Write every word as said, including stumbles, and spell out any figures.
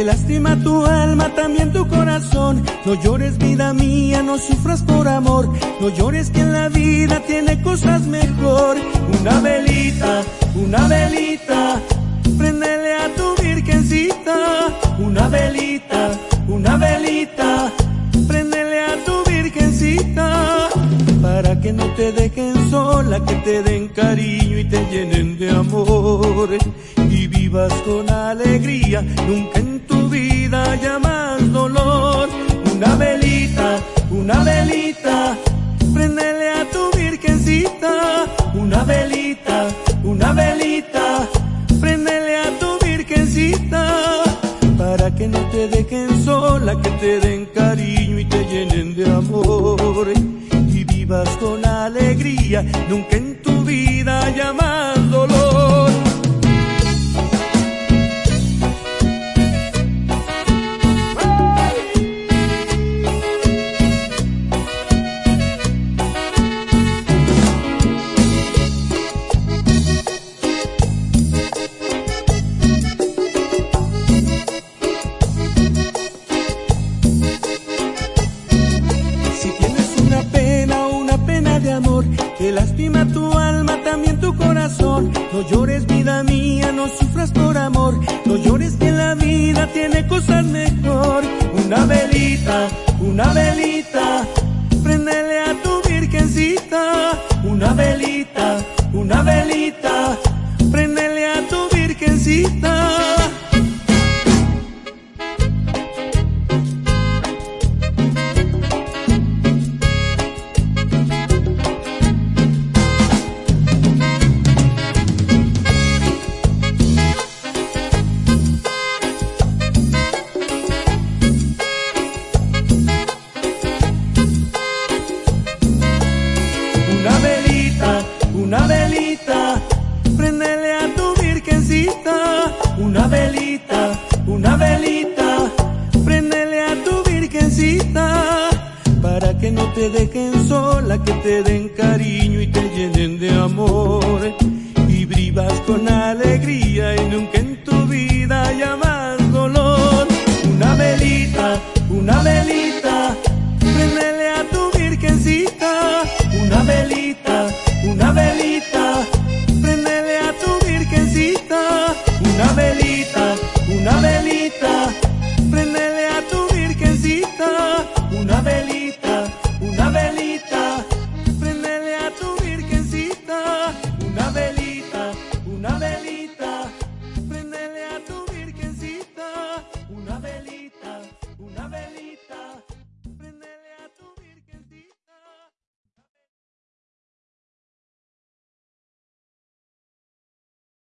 lastima tu alma, también tu corazón. No llores, vida mía, no sufras por amor. No llores, que en la vida tiene cosas mejor. Una velita, una velita, préndele a tu virgencita. Una velita, una velita, préndele a tu virgencita. Para que no te dejen sola, que te den cariño y te llenen de amor. Y vivas con alegría, nunca en tu vida haya más dolor. Una velita, una velita, préndele a tu virgencita. Una velita, una velita, préndele a tu virgencita. Para que no te dejen sola, que te den cariño y te llenen de amor. Y vivas con alegría, nunca en tu vida haya más dolor. Que lastima tu alma, también tu corazón. No llores, vida mía, no sufras por amor. No llores, que en la vida tiene cosas mejor. Una velita, una velita, préndele a tu virgencita. Una velita, una velita, préndele a tu virgencita. Una velita, préndele a tu virgencita. Una velita, una velita, préndele a tu virgencita. Para que no te dejen sola, que te den cariño y te llenen de amor. Y vivas con alegría y nunca en tu vida haya más dolor. Una velita, una velita,